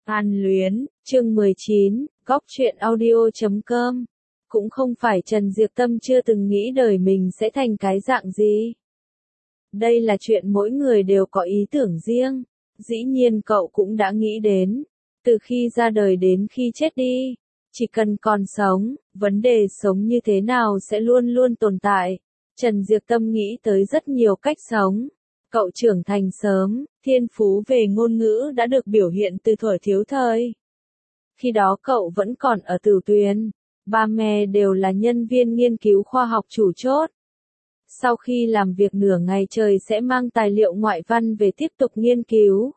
An Luyến, chương 19, góc truyện audio.com. Cũng không phải Trần Diệp Tâm chưa từng nghĩ đời mình sẽ thành cái dạng gì. Đây là chuyện mỗi người đều có ý tưởng riêng. Dĩ nhiên cậu cũng đã nghĩ đến. Từ khi ra đời đến khi chết đi. Chỉ cần còn sống, vấn đề sống như thế nào sẽ luôn luôn tồn tại. Trần Diệp Tâm nghĩ tới rất nhiều cách sống. Cậu trưởng thành sớm, thiên phú về ngôn ngữ đã được biểu hiện từ thuở thiếu thời. Khi đó cậu vẫn còn ở Tử Tuyền, ba mẹ đều là nhân viên nghiên cứu khoa học chủ chốt. Sau khi làm việc nửa ngày trời sẽ mang tài liệu ngoại văn về tiếp tục nghiên cứu.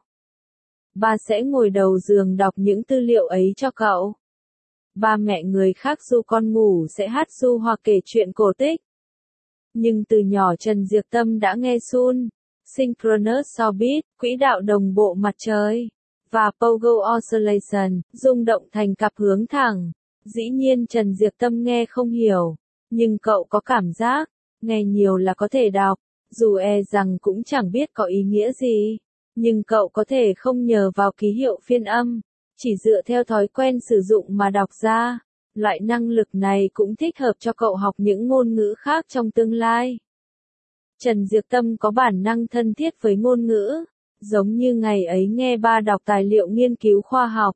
Ba sẽ ngồi đầu giường đọc những tư liệu ấy cho cậu. Ba mẹ người khác du con ngủ sẽ hát ru hoặc kể chuyện cổ tích. Nhưng từ nhỏ Trần Diệp Tâm đã nghe Sun, Synchronous Orbit, quỹ đạo đồng bộ mặt trời, và Pogo Oscillation, rung động thành cặp hướng thẳng. Dĩ nhiên Trần Diệp Tâm nghe không hiểu, nhưng cậu có cảm giác, nghe nhiều là có thể đọc, dù rằng cũng chẳng biết có ý nghĩa gì. Nhưng cậu có thể không nhờ vào ký hiệu phiên âm, chỉ dựa theo thói quen sử dụng mà đọc ra. Loại năng lực này cũng thích hợp cho cậu học những ngôn ngữ khác trong tương lai. Trần Diệp Tâm có bản năng thân thiết với ngôn ngữ, giống như ngày ấy nghe ba đọc tài liệu nghiên cứu khoa học.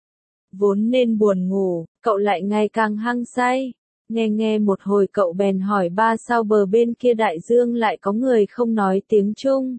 Vốn nên buồn ngủ, cậu lại ngày càng hăng say. Nghe một hồi cậu bèn hỏi ba sao bờ bên kia đại dương lại có người không nói tiếng Trung.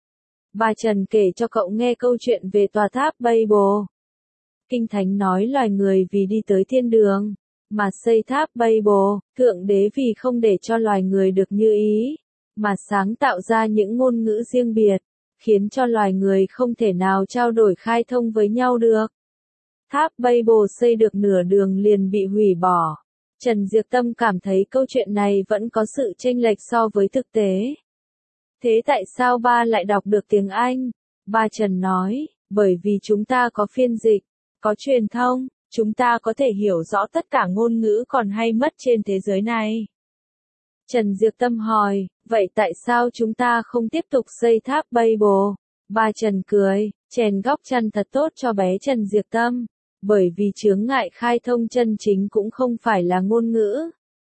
Ba Trần kể cho cậu nghe câu chuyện về tòa tháp Babel. Kinh Thánh nói loài người vì đi tới thiên đường, mà xây tháp Babel, Thượng Đế vì không để cho loài người được như ý, mà sáng tạo ra những ngôn ngữ riêng biệt, khiến cho loài người không thể nào trao đổi khai thông với nhau được. Tháp Babel xây được nửa đường liền bị hủy bỏ. Trần Diệp Tâm cảm thấy câu chuyện này vẫn có sự chênh lệch so với thực tế. Thế tại sao ba lại đọc được tiếng Anh? Ba Trần nói, bởi vì chúng ta có phiên dịch, có truyền thông, chúng ta có thể hiểu rõ tất cả ngôn ngữ còn hay mất trên thế giới này. Trần Diệp Tâm hỏi, vậy tại sao chúng ta không tiếp tục xây tháp Babel? Ba Trần cười, chèn góc chăn thật tốt cho bé Trần Diệp Tâm, bởi vì chướng ngại khai thông chân chính cũng không phải là ngôn ngữ.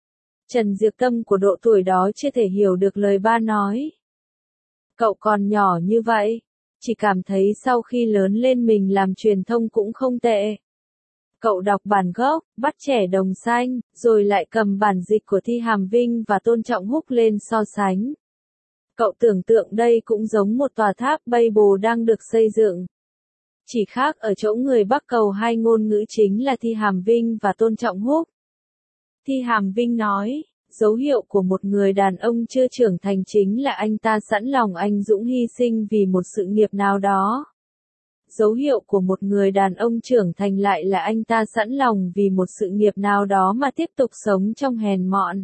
Trần Diệp Tâm của độ tuổi đó chưa thể hiểu được lời ba nói. Cậu còn nhỏ như vậy, chỉ cảm thấy sau khi lớn lên mình làm truyền thông cũng không tệ. Cậu đọc bản gốc, Bắt Trẻ Đồng Xanh, rồi lại cầm bản dịch của Thi Hàm Vinh và Tôn Trọng Húc lên so sánh. Cậu tưởng tượng đây cũng giống một tòa tháp Babel đang được xây dựng. Chỉ khác ở chỗ người Bắc cầu hai ngôn ngữ chính là Thi Hàm Vinh và Tôn Trọng Húc. Thi Hàm Vinh nói, dấu hiệu của một người đàn ông chưa trưởng thành chính là anh ta sẵn lòng anh dũng hy sinh vì một sự nghiệp nào đó. Dấu hiệu của một người đàn ông trưởng thành lại là anh ta sẵn lòng vì một sự nghiệp nào đó mà tiếp tục sống trong hèn mọn.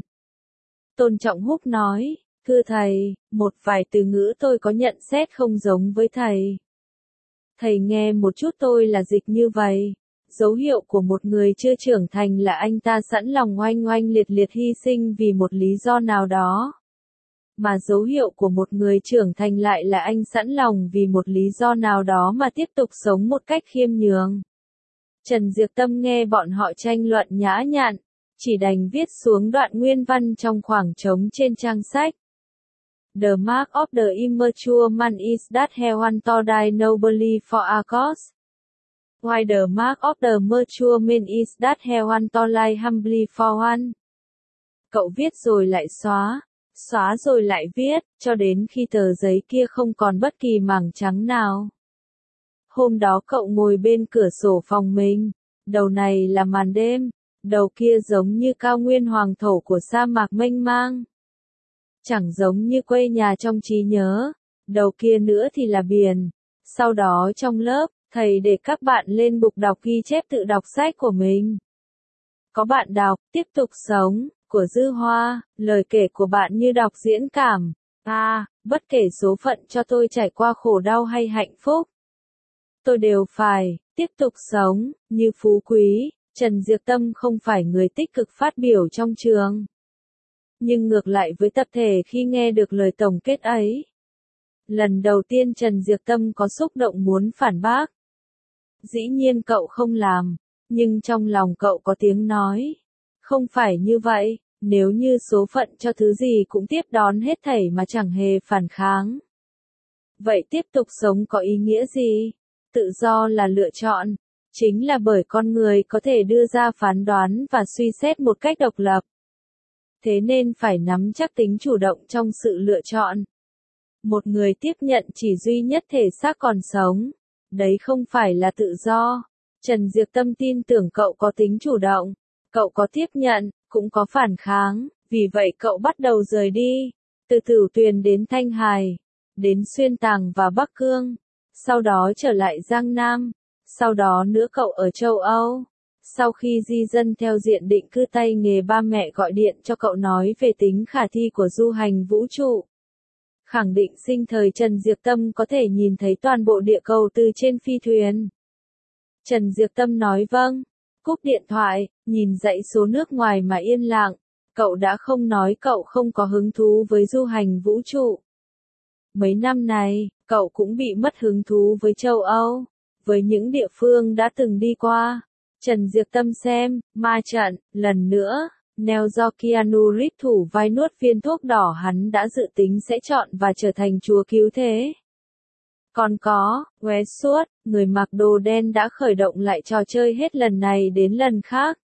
Tôn Trọng Húc nói, thưa thầy, một vài từ ngữ tôi có nhận xét không giống với thầy. Thầy nghe một chút tôi là dịch như vậy. Dấu hiệu của một người chưa trưởng thành là anh ta sẵn lòng oanh oanh liệt liệt hy sinh vì một lý do nào đó. Mà dấu hiệu của một người trưởng thành lại là anh sẵn lòng vì một lý do nào đó mà tiếp tục sống một cách khiêm nhường. Trần Diệp Tâm nghe bọn họ tranh luận nhã nhặn, chỉ đành viết xuống đoạn nguyên văn trong khoảng trống trên trang sách. The mark of the immature man is that he wants to die nobly for a cause. While the mark of the mature man is that he wants to lie humbly for one. Cậu viết rồi lại xóa, xóa rồi lại viết, cho đến khi tờ giấy kia không còn bất kỳ mảng trắng nào. Hôm đó cậu ngồi bên cửa sổ phòng mình, đầu này là màn đêm, đầu kia giống như cao nguyên hoàng thổ của sa mạc mênh mang. Chẳng giống như quê nhà trong trí nhớ, đầu kia nữa thì là biển. Sau đó trong lớp, thầy để các bạn lên bục đọc ghi chép tự đọc sách của mình. Có bạn đọc, tiếp tục sống, của Dư Hoa, lời kể của bạn như đọc diễn cảm. Bất kể số phận cho tôi trải qua khổ đau hay hạnh phúc, tôi đều phải, tiếp tục sống, như Phú Quý. Trần Diệp Tâm không phải người tích cực phát biểu trong trường. Nhưng ngược lại với tập thể khi nghe được lời tổng kết ấy. Lần đầu tiên Trần Diệp Tâm có xúc động muốn phản bác. Dĩ nhiên cậu không làm, nhưng trong lòng cậu có tiếng nói. Không phải như vậy, nếu như số phận cho thứ gì cũng tiếp đón hết thảy mà chẳng hề phản kháng. Vậy tiếp tục sống có ý nghĩa gì? Tự do là lựa chọn. Chính là bởi con người có thể đưa ra phán đoán và suy xét một cách độc lập. Thế nên phải nắm chắc tính chủ động trong sự lựa chọn. Một người tiếp nhận chỉ duy nhất thể xác còn sống. Đấy không phải là tự do. Trần Diệp Tâm tin tưởng cậu có tính chủ động. Cậu có tiếp nhận, cũng có phản kháng. Vì vậy cậu bắt đầu rời đi. Từ Tử Tuyền đến Thanh Hải. Đến Xuyên Tàng và Bắc Cương. Sau đó trở lại Giang Nam. Sau đó nữa cậu ở châu Âu. Sau khi di dân theo diện định cư tay nghề, ba mẹ gọi điện cho cậu nói về tính khả thi của du hành vũ trụ. Khẳng định sinh thời Trần Diệp Tâm có thể nhìn thấy toàn bộ địa cầu từ trên phi thuyền. Trần Diệp Tâm nói vâng, cúp điện thoại, nhìn dãy số nước ngoài mà yên lặng. Cậu đã không nói cậu không có hứng thú với du hành vũ trụ. Mấy năm này, cậu cũng bị mất hứng thú với châu Âu, với những địa phương đã từng đi qua. Trần Diệp Tâm xem, ma trận, lần nữa, neo do Keanu Reeves thủ vai nuốt viên thuốc đỏ hắn đã dự tính sẽ chọn và trở thành chúa cứu thế. Còn có, Westworld, người mặc đồ đen đã khởi động lại trò chơi hết lần này đến lần khác.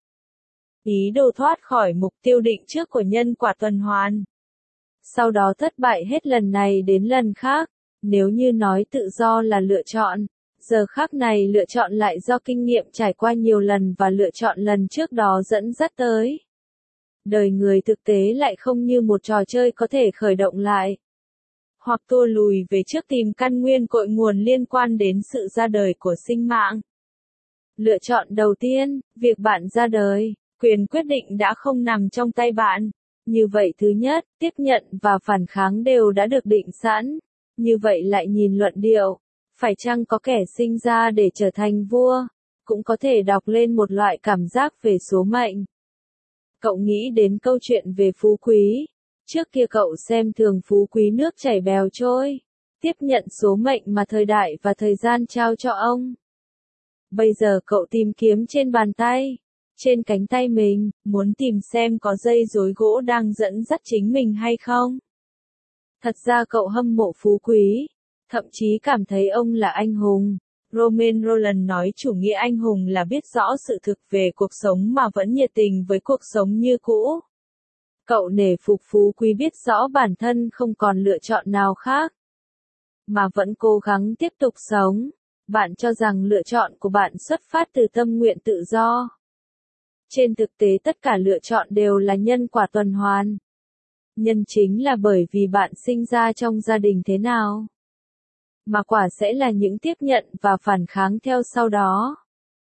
Ý đồ thoát khỏi mục tiêu định trước của nhân quả tuần hoàn. Sau đó thất bại hết lần này đến lần khác. Nếu như nói tự do là lựa chọn, giờ khắc này lựa chọn lại do kinh nghiệm trải qua nhiều lần và lựa chọn lần trước đó dẫn dắt tới. Đời người thực tế lại không như một trò chơi có thể khởi động lại. Hoặc tua lùi về trước tìm căn nguyên cội nguồn liên quan đến sự ra đời của sinh mạng. Lựa chọn đầu tiên, việc bạn ra đời, quyền quyết định đã không nằm trong tay bạn. Như vậy thứ nhất, tiếp nhận và phản kháng đều đã được định sẵn. Như vậy lại nhìn luận điệu, phải chăng có kẻ sinh ra để trở thành vua, cũng có thể đọc lên một loại cảm giác về số mệnh. Cậu nghĩ đến câu chuyện về phú quý. Trước kia cậu xem thường phú quý nước chảy bèo trôi, tiếp nhận số mệnh mà thời đại và thời gian trao cho ông. Bây giờ cậu tìm kiếm trên bàn tay, trên cánh tay mình, muốn tìm xem có dây rối gỗ đang dẫn dắt chính mình hay không. Thật ra cậu hâm mộ phú quý, thậm chí cảm thấy ông là anh hùng. Romain Rolland nói chủ nghĩa anh hùng là biết rõ sự thực về cuộc sống mà vẫn nhiệt tình với cuộc sống như cũ. Cậu nể phục phú quý biết rõ bản thân không còn lựa chọn nào khác, mà vẫn cố gắng tiếp tục sống. Bạn cho rằng lựa chọn của bạn xuất phát từ tâm nguyện tự do. Trên thực tế tất cả lựa chọn đều là nhân quả tuần hoàn. Nhân chính là bởi vì bạn sinh ra trong gia đình thế nào, mà quả sẽ là những tiếp nhận và phản kháng theo sau đó.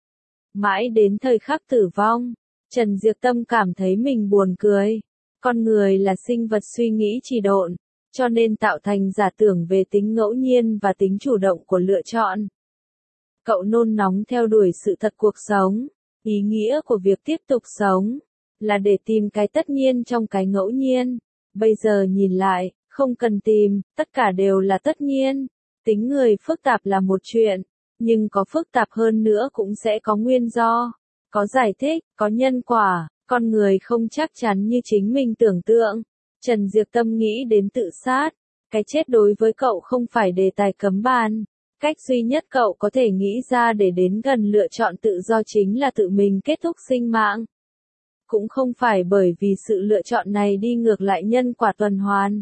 Mãi đến thời khắc tử vong, Trần Diệp Tâm cảm thấy mình buồn cười. Con người là sinh vật suy nghĩ trì độn, cho nên tạo thành giả tưởng về tính ngẫu nhiên và tính chủ động của lựa chọn. Cậu nôn nóng theo đuổi sự thật cuộc sống. Ý nghĩa của việc tiếp tục sống là để tìm cái tất nhiên trong cái ngẫu nhiên. Bây giờ nhìn lại, không cần tìm, tất cả đều là tất nhiên. Tính người phức tạp là một chuyện, nhưng có phức tạp hơn nữa cũng sẽ có nguyên do, có giải thích, có nhân quả. Con người không chắc chắn như chính mình tưởng tượng. Trần Diệp Tâm nghĩ đến tự sát. Cái chết đối với cậu không phải đề tài cấm bàn. Cách duy nhất cậu có thể nghĩ ra để đến gần lựa chọn tự do chính là tự mình kết thúc sinh mạng. Cũng không phải bởi vì sự lựa chọn này đi ngược lại nhân quả tuần hoàn,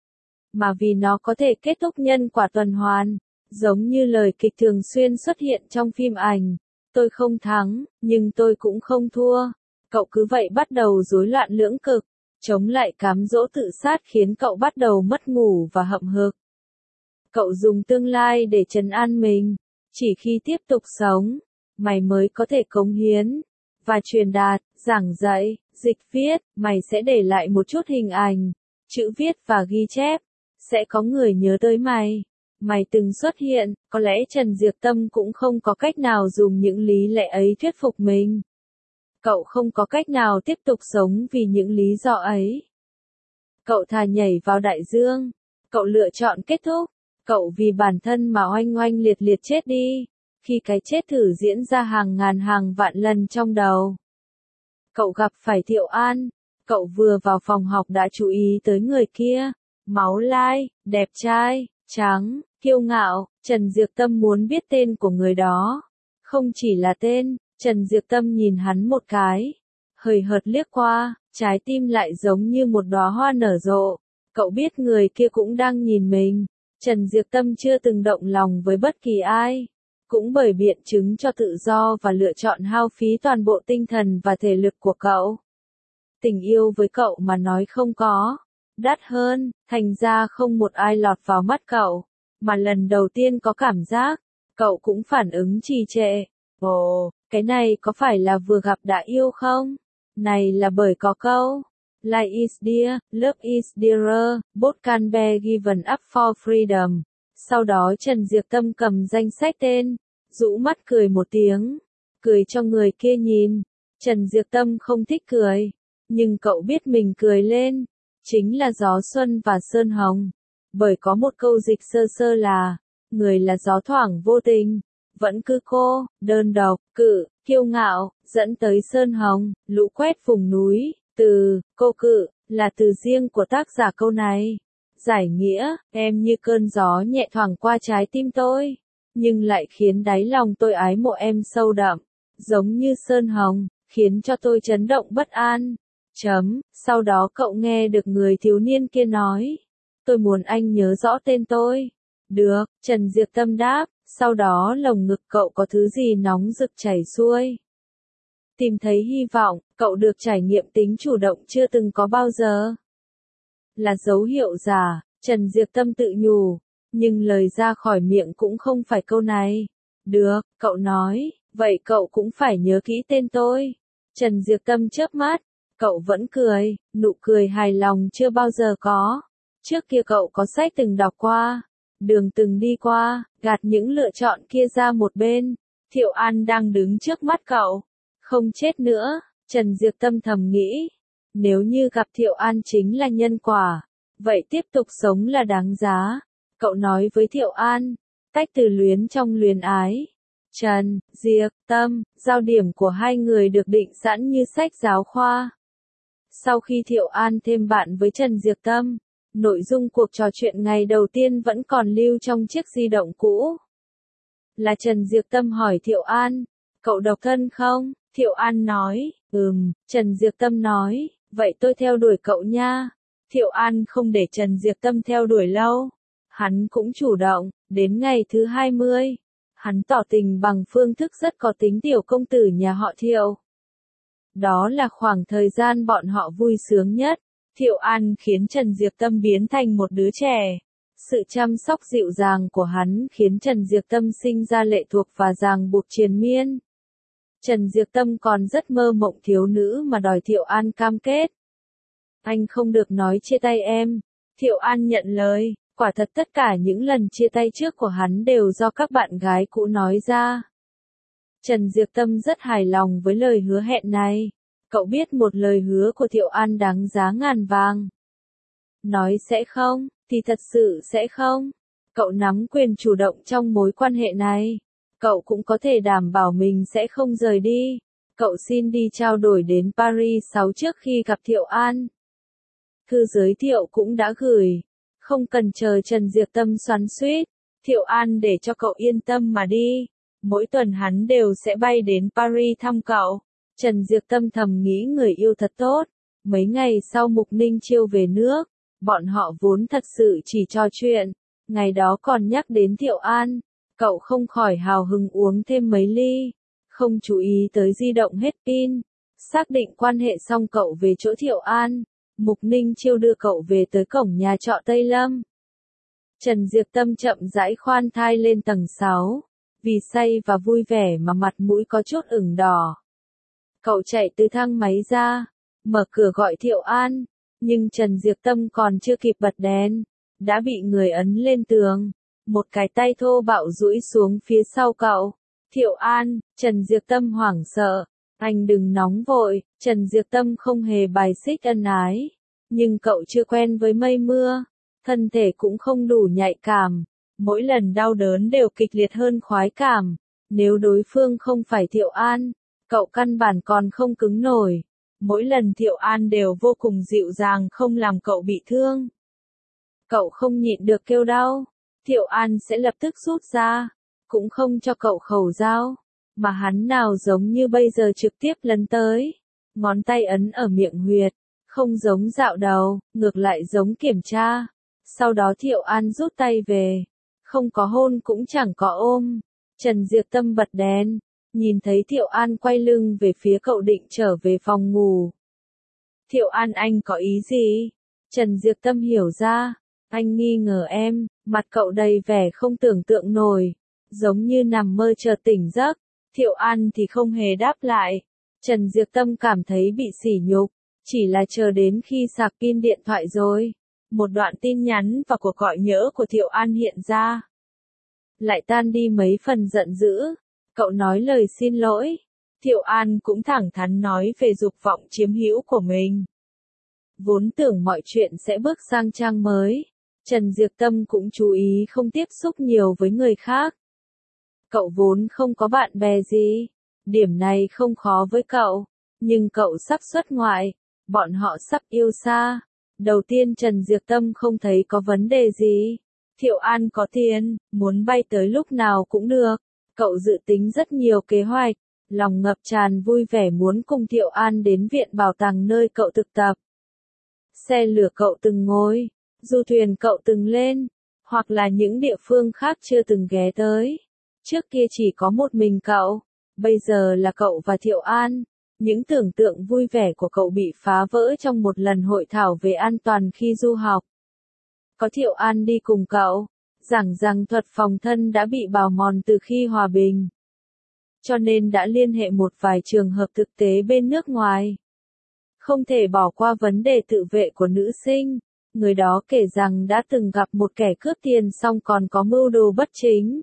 mà vì nó có thể kết thúc nhân quả tuần hoàn. Giống như lời kịch thường xuyên xuất hiện trong phim ảnh. Tôi không thắng, nhưng tôi cũng không thua. Cậu cứ vậy bắt đầu rối loạn lưỡng cực, chống lại cám dỗ tự sát khiến cậu bắt đầu mất ngủ và hậm hực. Cậu dùng tương lai để trấn an mình, chỉ khi tiếp tục sống, mày mới có thể cống hiến, và truyền đạt, giảng dạy, dịch viết, mày sẽ để lại một chút hình ảnh, chữ viết và ghi chép, sẽ có người nhớ tới mày. Mày từng xuất hiện, có lẽ Trần Diệp Tâm cũng không có cách nào dùng những lý lẽ ấy thuyết phục mình. Cậu không có cách nào tiếp tục sống vì những lý do ấy. Cậu thà nhảy vào đại dương. Cậu lựa chọn kết thúc. Cậu vì bản thân mà oanh oanh liệt liệt chết đi. khi cái chết thử diễn ra hàng ngàn hàng vạn lần trong đầu. Cậu gặp phải Thiệu An, cậu vừa vào phòng học đã chú ý tới người kia, máu lai, đẹp trai, trắng, kiêu ngạo. Trần Diệp Tâm muốn biết tên của người đó. Không chỉ là tên, Trần Diệp Tâm nhìn hắn một cái, hời hợt liếc qua, trái tim lại giống như một đóa hoa nở rộ. Cậu biết người kia cũng đang nhìn mình. Trần Diệp Tâm chưa từng động lòng với bất kỳ ai. Cũng bởi biện chứng cho tự do và lựa chọn hao phí toàn bộ tinh thần và thể lực của cậu. Tình yêu với cậu mà nói không có đắt hơn, thành ra không một ai lọt vào mắt cậu, mà lần đầu tiên có cảm giác, cậu cũng phản ứng trì trệ. Ồ, cái này có phải là vừa gặp đã yêu không? Này là bởi có câu, Life is dear, love is dearer, both can be given up for freedom. Sau đó Trần Diệp Tâm cầm danh sách tên, rũ mắt cười một tiếng, cười cho người kia nhìn. Trần Diệp Tâm không thích cười, nhưng cậu biết mình cười lên, chính là gió xuân và sơn hồng. Bởi có một câu dịch sơ sơ là, người là gió thoảng vô tình, vẫn cứ cô, đơn độc, cự, kiêu ngạo, dẫn tới sơn hồng, lũ quét vùng núi. Từ, cô cự, là từ riêng của tác giả câu này. Giải nghĩa, em như cơn gió nhẹ thoảng qua trái tim tôi, nhưng lại khiến đáy lòng tôi ái mộ em sâu đậm, giống như sơn hồng, khiến cho tôi chấn động bất an. Sau đó cậu nghe được người thiếu niên kia nói, tôi muốn anh nhớ rõ tên tôi. Được, Trần Diệp Tâm đáp, sau đó lồng ngực cậu có thứ gì nóng rực chảy xuôi. Tìm thấy hy vọng, cậu được trải nghiệm tính chủ động chưa từng có bao giờ. Là dấu hiệu giả, Trần Diệp Tâm tự nhủ, nhưng lời ra khỏi miệng cũng không phải câu này. Được, cậu nói, vậy cậu cũng phải nhớ kỹ tên tôi. Trần Diệp Tâm chớp mắt, cậu vẫn cười, nụ cười hài lòng chưa bao giờ có. Trước kia cậu có sách từng đọc qua, đường từng đi qua, gạt những lựa chọn kia ra một bên. Thiệu An đang đứng trước mắt cậu. Không chết nữa, Trần Diệp Tâm thầm nghĩ. Nếu như gặp Thiệu An chính là nhân quả, vậy tiếp tục sống là đáng giá. Cậu nói với Thiệu An, tách từ luyến trong luyến ái. Trần, Diệp, Tâm, giao điểm của hai người được định sẵn như sách giáo khoa. Sau khi Thiệu An thêm bạn với Trần Diệp Tâm, nội dung cuộc trò chuyện ngày đầu tiên vẫn còn lưu trong chiếc di động cũ. Là Trần Diệp Tâm hỏi Thiệu An, cậu độc thân không? Thiệu An nói, Trần Diệp Tâm nói, vậy tôi theo đuổi cậu nha. Thiệu An không để Trần Diệp Tâm theo đuổi lâu. Hắn cũng chủ động, đến ngày thứ 20. Hắn tỏ tình bằng phương thức rất có tính tiểu công tử nhà họ Thiệu. Đó là khoảng thời gian bọn họ vui sướng nhất. Thiệu An khiến Trần Diệp Tâm biến thành một đứa trẻ. Sự chăm sóc dịu dàng của hắn khiến Trần Diệp Tâm sinh ra lệ thuộc và ràng buộc triền miên. Trần Diệp Tâm còn rất mơ mộng thiếu nữ mà đòi Thiệu An cam kết. Anh không được nói chia tay em. Thiệu An nhận lời, quả thật tất cả những lần chia tay trước của hắn đều do các bạn gái cũ nói ra. Trần Diệp Tâm rất hài lòng với lời hứa hẹn này. Cậu biết một lời hứa của Thiệu An đáng giá ngàn vàng. Nói sẽ không, thì thật sự sẽ không. Cậu nắm quyền chủ động trong mối quan hệ này. Cậu cũng có thể đảm bảo mình sẽ không rời đi. Cậu xin đi trao đổi đến Paris 6 trước khi gặp Thiệu An. Thư giới thiệu cũng đã gửi. Không cần chờ Trần Diệp Tâm xoắn xuýt. Thiệu An để cho cậu yên tâm mà đi. Mỗi tuần hắn đều sẽ bay đến Paris thăm cậu. Trần Diệp Tâm thầm nghĩ người yêu thật tốt. Mấy ngày sau Mục Ninh Chiêu về nước, bọn họ vốn thật sự chỉ trò chuyện. Ngày đó còn nhắc đến Thiệu An. Cậu không khỏi hào hứng uống thêm mấy ly. Không chú ý tới di động hết pin. Xác định quan hệ xong cậu về chỗ Thiệu An. Mục Ninh Chiêu đưa cậu về tới cổng nhà trọ Tây Lâm. Trần Diệp Tâm chậm rãi khoan thai lên tầng 6. Vì say và vui vẻ mà mặt mũi có chút ửng đỏ. Cậu chạy từ thang máy ra, mở cửa gọi Thiệu An. Nhưng Trần Diệp Tâm còn chưa kịp bật đèn, đã bị người ấn lên tường. Một cái tay thô bạo duỗi xuống phía sau cậu. Thiệu An, Trần Diệp Tâm hoảng sợ. Anh đừng nóng vội, Trần Diệp Tâm không hề bài xích ân ái. Nhưng cậu chưa quen với mây mưa. Thân thể cũng không đủ nhạy cảm. Mỗi lần đau đớn đều kịch liệt hơn khoái cảm. Nếu đối phương không phải Thiệu An, cậu căn bản còn không cứng nổi. Mỗi lần Thiệu An đều vô cùng dịu dàng không làm cậu bị thương. Cậu không nhịn được kêu đau, Thiệu An sẽ lập tức rút ra, cũng không cho cậu khẩu dao, mà hắn nào giống như bây giờ trực tiếp lấn tới, ngón tay ấn ở miệng huyệt, không giống dạo đầu, ngược lại giống kiểm tra. Sau đó Thiệu An rút tay về, không có hôn cũng chẳng có ôm. Trần Diệp Tâm bật đèn, nhìn thấy Thiệu An quay lưng về phía cậu định trở về phòng ngủ. Thiệu An, anh có ý gì? Trần Diệp Tâm hiểu ra, anh nghi ngờ em, mặt cậu đầy vẻ không tưởng tượng nổi, giống như nằm mơ chợt tỉnh giấc. Thiệu An thì không hề đáp lại. Trần Diệp Tâm cảm thấy bị sỉ nhục, chỉ là chờ đến khi sạc pin điện thoại rồi. Một đoạn tin nhắn và cuộc gọi nhỡ của Thiệu An hiện ra. Lại tan đi mấy phần giận dữ. Cậu nói lời xin lỗi. Thiệu An cũng thẳng thắn nói về dục vọng chiếm hữu của mình. Vốn tưởng mọi chuyện sẽ bước sang trang mới. Trần Diệp Tâm cũng chú ý không tiếp xúc nhiều với người khác. Cậu vốn không có bạn bè gì. Điểm này không khó với cậu. Nhưng cậu sắp xuất ngoại. Bọn họ sắp yêu xa. Đầu tiên Trần Diệp Tâm không thấy có vấn đề gì. Thiệu An có tiền, muốn bay tới lúc nào cũng được. Cậu dự tính rất nhiều kế hoạch, lòng ngập tràn vui vẻ muốn cùng Thiệu An đến viện bảo tàng nơi cậu thực tập. Xe lửa cậu từng ngồi, du thuyền cậu từng lên, hoặc là những địa phương khác chưa từng ghé tới. Trước kia chỉ có một mình cậu, bây giờ là cậu và Thiệu An. Những tưởng tượng vui vẻ của cậu bị phá vỡ trong một lần hội thảo về an toàn khi du học. Có Thiệu An đi cùng cậu, giảng rằng thuật phòng thân đã bị bào mòn từ khi hòa bình. Cho nên đã liên hệ một vài trường hợp thực tế bên nước ngoài. Không thể bỏ qua vấn đề tự vệ của nữ sinh. Người đó kể rằng đã từng gặp một kẻ cướp tiền xong còn có mưu đồ bất chính.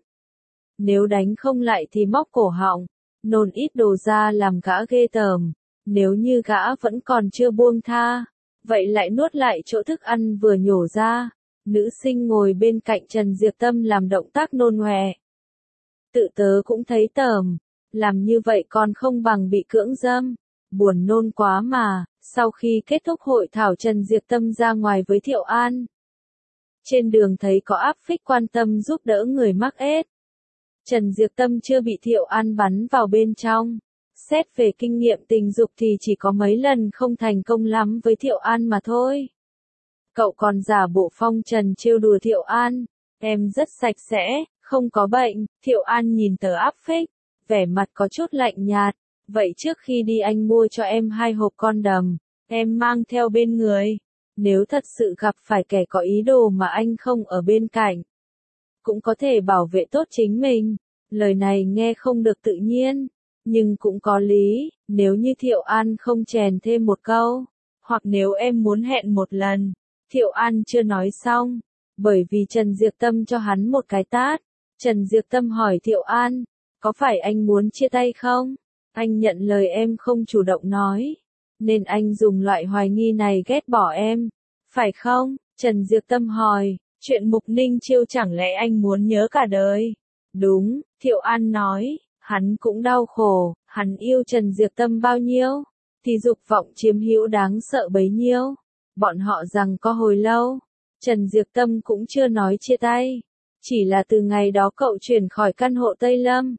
Nếu đánh không lại thì móc cổ họng, nôn ít đồ ra làm gã ghê tởm. Nếu như gã vẫn còn chưa buông tha, vậy lại nuốt lại chỗ thức ăn vừa nhổ ra. Nữ sinh ngồi bên cạnh Trần Diệp Tâm làm động tác nôn ọe. Tự tớ cũng thấy tởm, làm như vậy còn không bằng bị cưỡng dâm. Buồn nôn quá mà. Sau khi kết thúc hội thảo Trần Diệp Tâm ra ngoài với Thiệu An. Trên đường thấy có áp phích quan tâm giúp đỡ người mắc AIDS. Trần Diệp Tâm chưa bị Thiệu An bắn vào bên trong. Xét về kinh nghiệm tình dục thì chỉ có mấy lần không thành công lắm với Thiệu An mà thôi. Cậu còn giả bộ phong trần trêu đùa Thiệu An. Em rất sạch sẽ, không có bệnh. Thiệu An nhìn tờ áp phích, vẻ mặt có chút lạnh nhạt. Vậy trước khi đi anh mua cho em 2 hộp condom, em mang theo bên người. Nếu thật sự gặp phải kẻ có ý đồ mà anh không ở bên cạnh, cũng có thể bảo vệ tốt chính mình. Lời này nghe không được tự nhiên, nhưng cũng có lý. Nếu như Thiệu An không chèn thêm một câu, hoặc nếu em muốn hẹn một lần. Thiệu An chưa nói xong, bởi vì Trần Diệp Tâm cho hắn một cái tát. Trần Diệp Tâm hỏi Thiệu An, có phải anh muốn chia tay không? Anh nhận lời em không chủ động nói, nên anh dùng loại hoài nghi này ghét bỏ em, phải không? Trần Diệp Tâm hỏi, chuyện Mục Ninh Chiêu chẳng lẽ anh muốn nhớ cả đời? Đúng, Thiệu An nói, hắn cũng đau khổ, hắn yêu Trần Diệp Tâm bao nhiêu, thì dục vọng chiếm hữu đáng sợ bấy nhiêu. Bọn họ rằng có hồi lâu, Trần Diệp Tâm cũng chưa nói chia tay, chỉ là từ ngày đó cậu chuyển khỏi căn hộ Tây Lâm.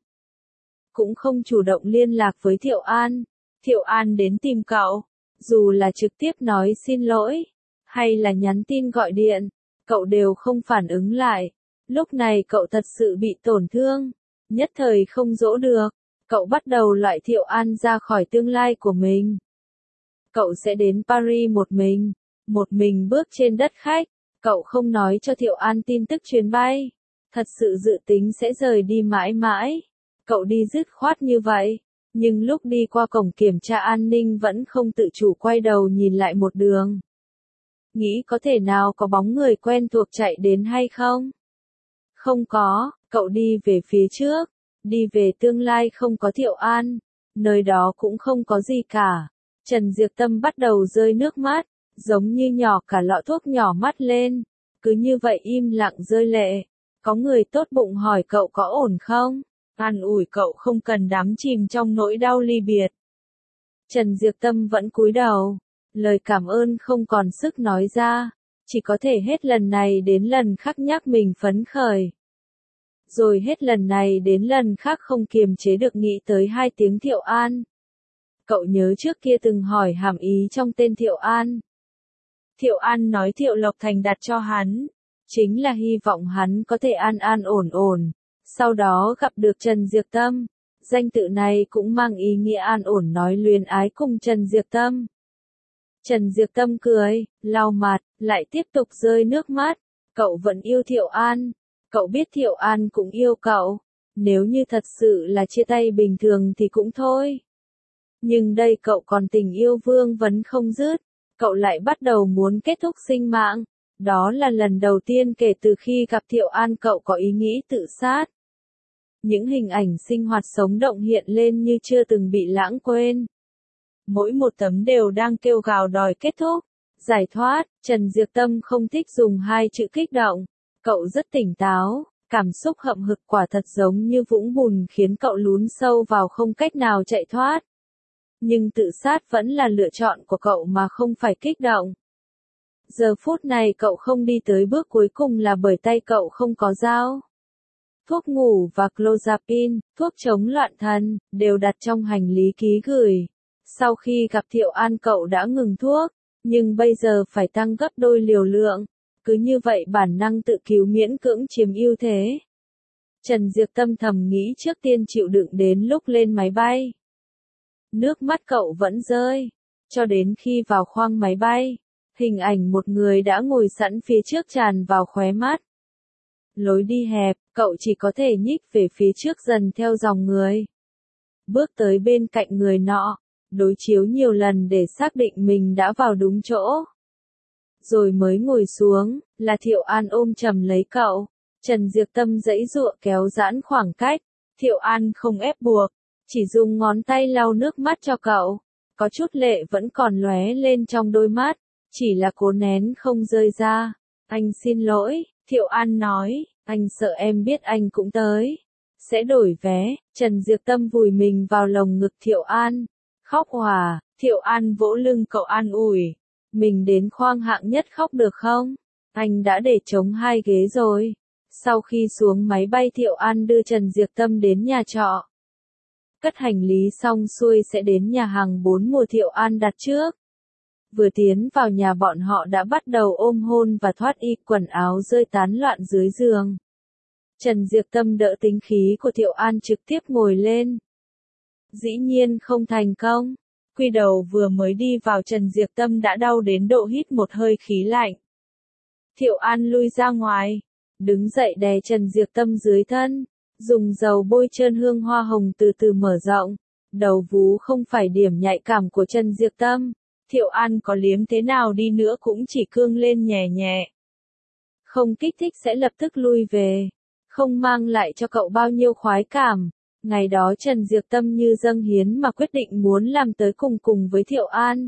Cũng không chủ động liên lạc với Thiệu An. Thiệu An đến tìm cậu, dù là trực tiếp nói xin lỗi, hay là nhắn tin gọi điện, cậu đều không phản ứng lại. Lúc này cậu thật sự bị tổn thương, nhất thời không dỗ được, cậu bắt đầu loại Thiệu An ra khỏi tương lai của mình. Cậu sẽ đến Paris một mình bước trên đất khách, cậu không nói cho Thiệu An tin tức chuyến bay, thật sự dự tính sẽ rời đi mãi mãi. Cậu đi dứt khoát như vậy, nhưng lúc đi qua cổng kiểm tra an ninh vẫn không tự chủ quay đầu nhìn lại một đường. Nghĩ có thể nào có bóng người quen thuộc chạy đến hay không? Không có, cậu đi về phía trước, đi về tương lai không có Thiệu An, nơi đó cũng không có gì cả. Trần Diệp Tâm bắt đầu rơi nước mắt, giống như nhỏ cả lọ thuốc nhỏ mắt lên, cứ như vậy im lặng rơi lệ. Có người tốt bụng hỏi cậu có ổn không? an ủi cậu không cần đắm chìm trong nỗi đau ly biệt. Trần Diệp Tâm vẫn cúi đầu, lời cảm ơn không còn sức nói ra, chỉ có thể hết lần này đến lần khác nhắc mình phấn khởi. Rồi hết lần này đến lần khác không kiềm chế được nghĩ tới hai tiếng Thiệu An. Cậu nhớ trước kia từng hỏi hàm ý trong tên Thiệu An. Thiệu An nói Thiệu Lộc Thành đặt cho hắn, chính là hy vọng hắn có thể an an ổn ổn, sau đó gặp được Trần Diệp Tâm. Danh tự này cũng mang ý nghĩa an ổn nói luyến ái cùng Trần Diệp Tâm. Trần Diệp Tâm cười, lau mặt, lại tiếp tục rơi nước mắt. Cậu vẫn yêu Thiệu An. Cậu biết Thiệu An cũng yêu cậu. Nếu như thật sự là chia tay bình thường thì cũng thôi. Nhưng đây cậu còn tình yêu vương vấn không dứt. Cậu lại bắt đầu muốn kết thúc sinh mạng. Đó là lần đầu tiên kể từ khi gặp Thiệu An cậu có ý nghĩ tự sát. Những hình ảnh sinh hoạt sống động hiện lên như chưa từng bị lãng quên. Mỗi một tấm đều đang kêu gào đòi kết thúc, giải thoát. Trần Diệp Tâm không thích dùng hai chữ kích động. Cậu rất tỉnh táo, cảm xúc hậm hực quả thật giống như vũng bùn khiến cậu lún sâu vào không cách nào chạy thoát. Nhưng tự sát vẫn là lựa chọn của cậu mà không phải kích động. Giờ phút này cậu không đi tới bước cuối cùng là bởi tay cậu không có dao. Thuốc ngủ và clozapine, thuốc chống loạn thần, đều đặt trong hành lý ký gửi. Sau khi gặp Thiệu An cậu đã ngừng thuốc, nhưng bây giờ phải tăng gấp đôi liều lượng. Cứ như vậy bản năng tự cứu miễn cưỡng chiếm ưu thế. Trần Diệp Tâm thầm nghĩ trước tiên chịu đựng đến lúc lên máy bay. Nước mắt cậu vẫn rơi, cho đến khi vào khoang máy bay, hình ảnh một người đã ngồi sẵn phía trước tràn vào khóe mắt. Lối đi hẹp, cậu chỉ có thể nhích về phía trước dần theo dòng người. Bước tới bên cạnh người nọ, đối chiếu nhiều lần để xác định mình đã vào đúng chỗ. Rồi mới ngồi xuống, là Thiệu An ôm chầm lấy cậu. Trần Diệp Tâm giãy giụa kéo giãn khoảng cách. Thiệu An không ép buộc, chỉ dùng ngón tay lau nước mắt cho cậu. Có chút lệ vẫn còn lóe lên trong đôi mắt, chỉ là cố nén không rơi ra. Anh xin lỗi, Thiệu An nói, anh sợ em biết anh cũng tới. Sẽ đổi vé. Trần Diệp Tâm vùi mình vào lồng ngực Thiệu An. Khóc hòa, Thiệu An vỗ lưng cậu an ủi. Mình đến khoang hạng nhất khóc được không? Anh đã để trống hai ghế rồi. Sau khi xuống máy bay Thiệu An đưa Trần Diệp Tâm đến nhà trọ. Cất hành lý xong xuôi sẽ đến nhà hàng 4 mùa Thiệu An đặt trước. Vừa tiến vào nhà bọn họ đã bắt đầu ôm hôn và thoát y, quần áo rơi tán loạn dưới giường. Trần Diệp Tâm đỡ tính khí của Thiệu An trực tiếp ngồi lên. Dĩ nhiên không thành công. Quy đầu vừa mới đi vào Trần Diệp Tâm đã đau đến độ hít một hơi khí lạnh. Thiệu An lui ra ngoài, đứng dậy đè Trần Diệp Tâm dưới thân, dùng dầu bôi trơn hương hoa hồng từ từ mở rộng. Đầu vú không phải điểm nhạy cảm của Trần Diệp Tâm. Thiệu An có liếm thế nào đi nữa cũng chỉ cương lên nhẹ nhẹ. Không kích thích sẽ lập tức lui về. Không mang lại cho cậu bao nhiêu khoái cảm. Ngày đó Trần Diệp Tâm như dâng hiến mà quyết định muốn làm tới cùng với Thiệu An.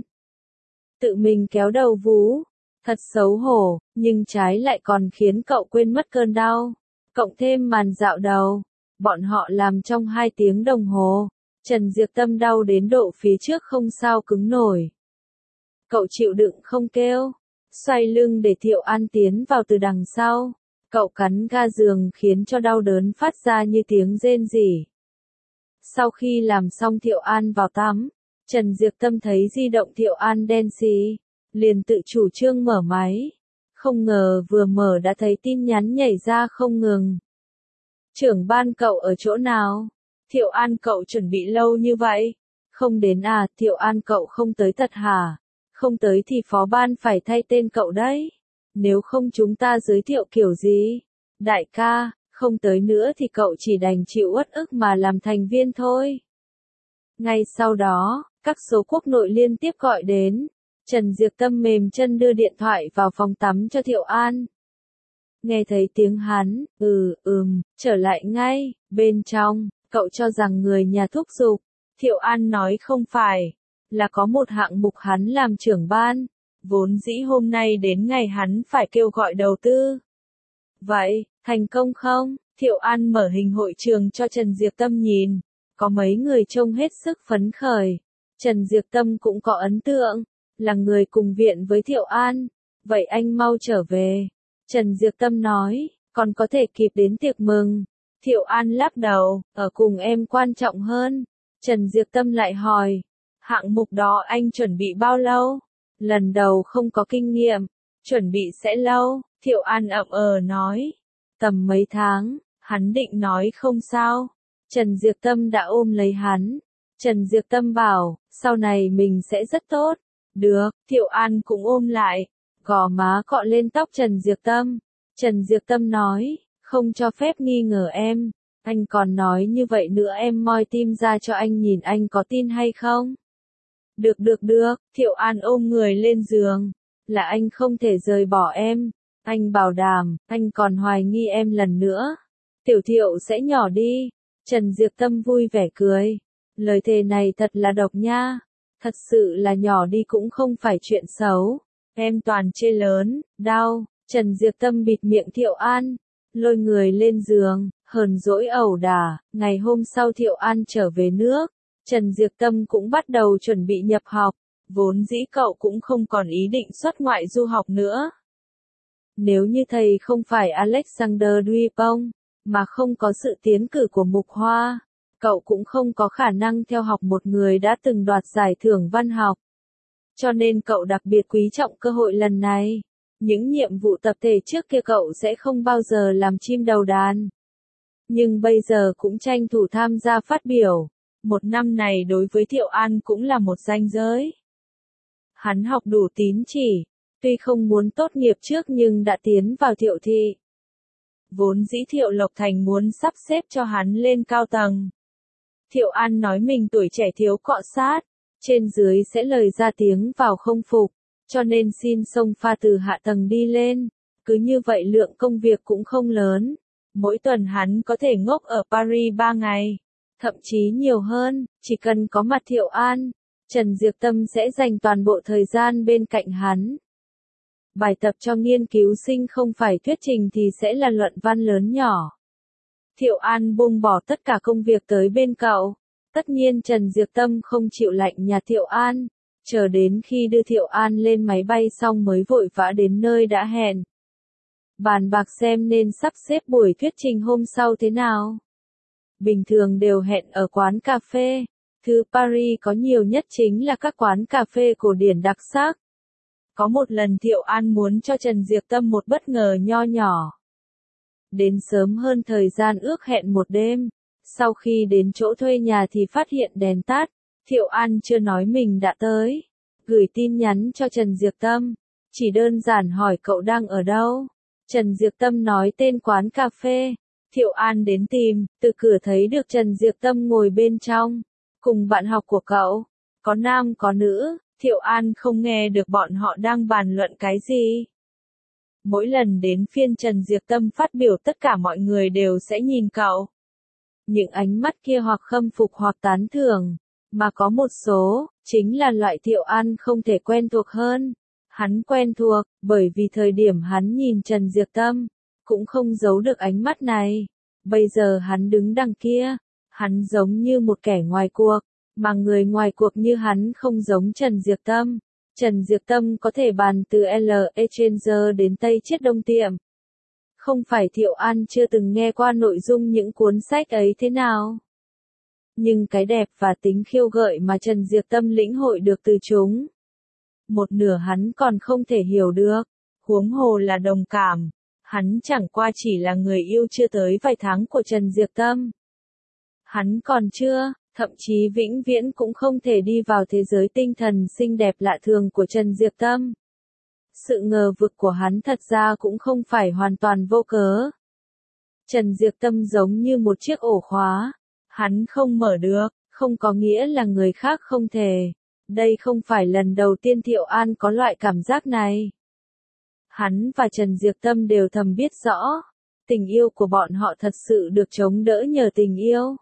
Tự mình kéo đầu vú. Thật xấu hổ, nhưng trái lại còn khiến cậu quên mất cơn đau. Cộng thêm màn dạo đầu. Bọn họ làm trong 2 tiếng đồng hồ. Trần Diệp Tâm đau đến độ phía trước không sao cứng nổi. Cậu chịu đựng không kêu. Xoay lưng để Thiệu An tiến vào từ đằng sau. Cậu cắn ga giường khiến cho đau đớn phát ra như tiếng rên rỉ. Sau khi làm xong Thiệu An vào tắm, Trần Diệp Tâm thấy di động Thiệu An đen xì, liền tự chủ trương mở máy. Không ngờ vừa mở đã thấy tin nhắn nhảy ra không ngừng. Trưởng ban cậu ở chỗ nào? Thiệu An cậu chuẩn bị lâu như vậy? Không đến à? Thiệu An cậu không tới thật hả? Không tới thì phó ban phải thay tên cậu đấy. Nếu không chúng ta giới thiệu kiểu gì? Đại ca, không tới nữa thì cậu chỉ đành chịu uất ức mà làm thành viên thôi. Ngay sau đó, các số quốc nội liên tiếp gọi đến. Trần Diệp Tâm mềm chân đưa điện thoại vào phòng tắm cho Thiệu An. Nghe thấy tiếng hắn, trở lại ngay, bên trong, cậu cho rằng người nhà thúc giục. Thiệu An nói không phải, là có một hạng mục hắn làm trưởng ban. Vốn dĩ hôm nay đến ngày hắn phải kêu gọi đầu tư. Vậy, thành công không? Thiệu An mở hình hội trường cho Trần Diệp Tâm nhìn. Có mấy người trông hết sức phấn khởi. Trần Diệp Tâm cũng có ấn tượng. Là người cùng viện với Thiệu An. Vậy anh mau trở về. Trần Diệp Tâm nói. Còn có thể kịp đến tiệc mừng. Thiệu An lắc đầu. Ở cùng em quan trọng hơn. Trần Diệp Tâm lại hỏi. Hạng mục đó anh chuẩn bị bao lâu? Lần đầu không có kinh nghiệm. Chuẩn bị sẽ lâu. Thiệu An ậm nói. Tầm mấy tháng. Hắn định nói không sao. Trần Diệp Tâm đã ôm lấy hắn. Trần Diệp Tâm bảo, sau này mình sẽ rất tốt. Được, Thiệu An cũng ôm lại. Gò má cọ lên tóc Trần Diệp Tâm. Trần Diệp Tâm nói, không cho phép nghi ngờ em. Anh còn nói như vậy nữa em moi tim ra cho anh nhìn anh có tin hay không? Được, Thiệu An ôm người lên giường. Là anh không thể rời bỏ em. Anh bảo đảm, anh còn hoài nghi em lần nữa. Tiểu Thiệu sẽ nhỏ đi. Trần Diệp Tâm vui vẻ cười. Lời thề này thật là độc nha. Thật sự là nhỏ đi cũng không phải chuyện xấu. Em toàn chê lớn, đau. Trần Diệp Tâm bịt miệng Thiệu An. Lôi người lên giường, hờn dỗi ẩu đả. Ngày hôm sau Thiệu An trở về nước. Trần Diệp Tâm cũng bắt đầu chuẩn bị nhập học. Vốn dĩ cậu cũng không còn ý định xuất ngoại du học nữa. Nếu như thầy không phải Alexander Dupont, mà không có sự tiến cử của Mục Hoa, cậu cũng không có khả năng theo học một người đã từng đoạt giải thưởng văn học. Cho nên cậu đặc biệt quý trọng cơ hội lần này. Những nhiệm vụ tập thể trước kia cậu sẽ không bao giờ làm chim đầu đàn. Nhưng bây giờ cũng tranh thủ tham gia phát biểu. Một năm này đối với Thiệu An cũng là một ranh giới. Hắn học đủ tín chỉ, tuy không muốn tốt nghiệp trước nhưng đã tiến vào Thiệu thị. Vốn dĩ Thiệu Lộc Thành muốn sắp xếp cho hắn lên cao tầng. Thiệu An nói mình tuổi trẻ thiếu cọ sát, trên dưới sẽ lời ra tiếng vào không phục, cho nên xin xông pha từ hạ tầng đi lên. Cứ như vậy lượng công việc cũng không lớn. Mỗi tuần hắn có thể ngốc ở Paris 3 ngày. Thậm chí nhiều hơn, chỉ cần có mặt Thiệu An, Trần Diệp Tâm sẽ dành toàn bộ thời gian bên cạnh hắn. Bài tập cho nghiên cứu sinh không phải thuyết trình thì sẽ là luận văn lớn nhỏ. Thiệu An buông bỏ tất cả công việc tới bên cậu. Tất nhiên Trần Diệp Tâm không chịu lạnh nhà Thiệu An, chờ đến khi đưa Thiệu An lên máy bay xong mới vội vã đến nơi đã hẹn. Bàn bạc xem nên sắp xếp buổi thuyết trình hôm sau thế nào. Bình thường đều hẹn ở quán cà phê. Thứ Paris có nhiều nhất chính là các quán cà phê cổ điển đặc sắc. Có một lần Thiệu An muốn cho Trần Diệp Tâm một bất ngờ nho nhỏ. Đến sớm hơn thời gian ước hẹn một đêm. Sau khi đến chỗ thuê nhà thì phát hiện đèn tắt. Thiệu An chưa nói mình đã tới. Gửi tin nhắn cho Trần Diệp Tâm. Chỉ đơn giản hỏi cậu đang ở đâu. Trần Diệp Tâm nói tên quán cà phê. Thiệu An đến tìm, từ cửa thấy được Trần Diệp Tâm ngồi bên trong. Cùng bạn học của cậu. Có nam có nữ. Thiệu An không nghe được bọn họ đang bàn luận cái gì. Mỗi lần đến phiên Trần Diệp Tâm phát biểu tất cả mọi người đều sẽ nhìn cậu. Những ánh mắt kia hoặc khâm phục hoặc tán thưởng. Mà có một số, chính là loại Thiệu An không thể quen thuộc hơn. Hắn quen thuộc, bởi vì thời điểm hắn nhìn Trần Diệp Tâm, cũng không giấu được ánh mắt này. Bây giờ hắn đứng đằng kia, hắn giống như một kẻ ngoài cuộc, mà người ngoài cuộc như hắn không giống Trần Diệp Tâm. Trần Diệp Tâm có thể bàn từ L.A. Stranger đến Tây Chiết Đông Tiệm. Không phải Thiệu An chưa từng nghe qua nội dung những cuốn sách ấy thế nào. Nhưng cái đẹp và tính khiêu gợi mà Trần Diệp Tâm lĩnh hội được từ chúng. Một nửa hắn còn không thể hiểu được, huống hồ là đồng cảm. Hắn chẳng qua chỉ là người yêu chưa tới vài tháng của Trần Diệp Tâm. Hắn còn chưa, thậm chí vĩnh viễn cũng không thể đi vào thế giới tinh thần xinh đẹp lạ thường của Trần Diệp Tâm. Sự ngờ vực của hắn thật ra cũng không phải hoàn toàn vô cớ. Trần Diệp Tâm giống như một chiếc ổ khóa. Hắn không mở được, không có nghĩa là người khác không thể. Đây không phải lần đầu tiên Thiệu An có loại cảm giác này. Hắn và Trần Diệp Tâm đều thầm biết rõ. Tình yêu của bọn họ thật sự được chống đỡ nhờ tình yêu.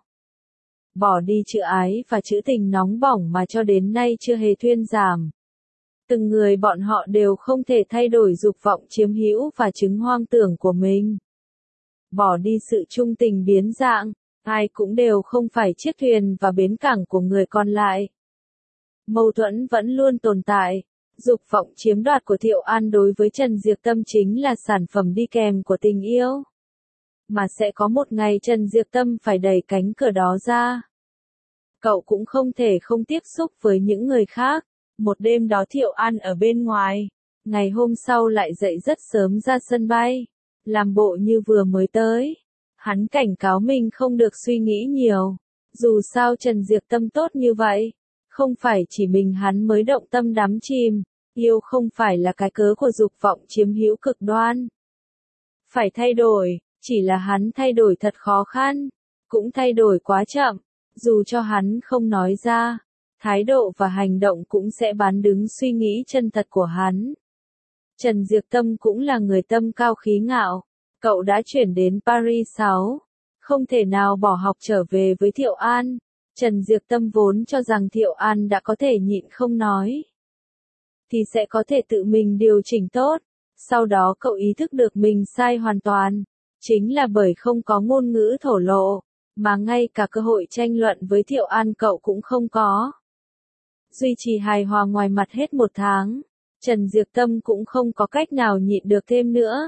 Bỏ đi chữ ái và chữ tình nóng bỏng mà cho đến nay chưa hề thuyên giảm. Từng người bọn họ đều không thể thay đổi dục vọng chiếm hữu và chứng hoang tưởng của mình. bỏ đi sự trung tình biến dạng, ai cũng đều không phải chiếc thuyền và bến cảng của người còn lại. Mâu thuẫn vẫn luôn tồn tại. Dục vọng chiếm đoạt của Thiệu An đối với Trần Diệp Tâm chính là sản phẩm đi kèm của tình yêu. Mà sẽ có một ngày Trần Diệp Tâm phải đẩy cánh cửa đó ra. Cậu cũng không thể không tiếp xúc với những người khác. Một đêm đó Thiệu An ở bên ngoài. Ngày hôm sau lại dậy rất sớm ra sân bay. Làm bộ như vừa mới tới. Hắn cảnh cáo mình không được suy nghĩ nhiều. Dù sao Trần Diệp Tâm tốt như vậy. Không phải chỉ mình hắn mới động tâm đắm chìm. Yêu không phải là cái cớ của dục vọng chiếm hữu cực đoan. Phải thay đổi, chỉ là hắn thay đổi thật khó khăn. Cũng thay đổi quá chậm. Dù cho hắn không nói ra, thái độ và hành động cũng sẽ bán đứng suy nghĩ chân thật của hắn. Trần Diệp Tâm cũng là người tâm cao khí ngạo. Cậu đã chuyển đến Paris 6. Không thể nào bỏ học trở về với Thiệu An. Trần Diệp Tâm vốn cho rằng Thiệu An đã có thể nhịn không nói. Thì sẽ có thể tự mình điều chỉnh tốt. Sau đó cậu ý thức được mình sai hoàn toàn. Chính là bởi không có ngôn ngữ thổ lộ. Mà ngay cả cơ hội tranh luận với Thiệu An cậu cũng không có. Duy trì hài hòa ngoài mặt hết 1 tháng. Trần Diệp Tâm cũng không có cách nào nhịn được thêm nữa.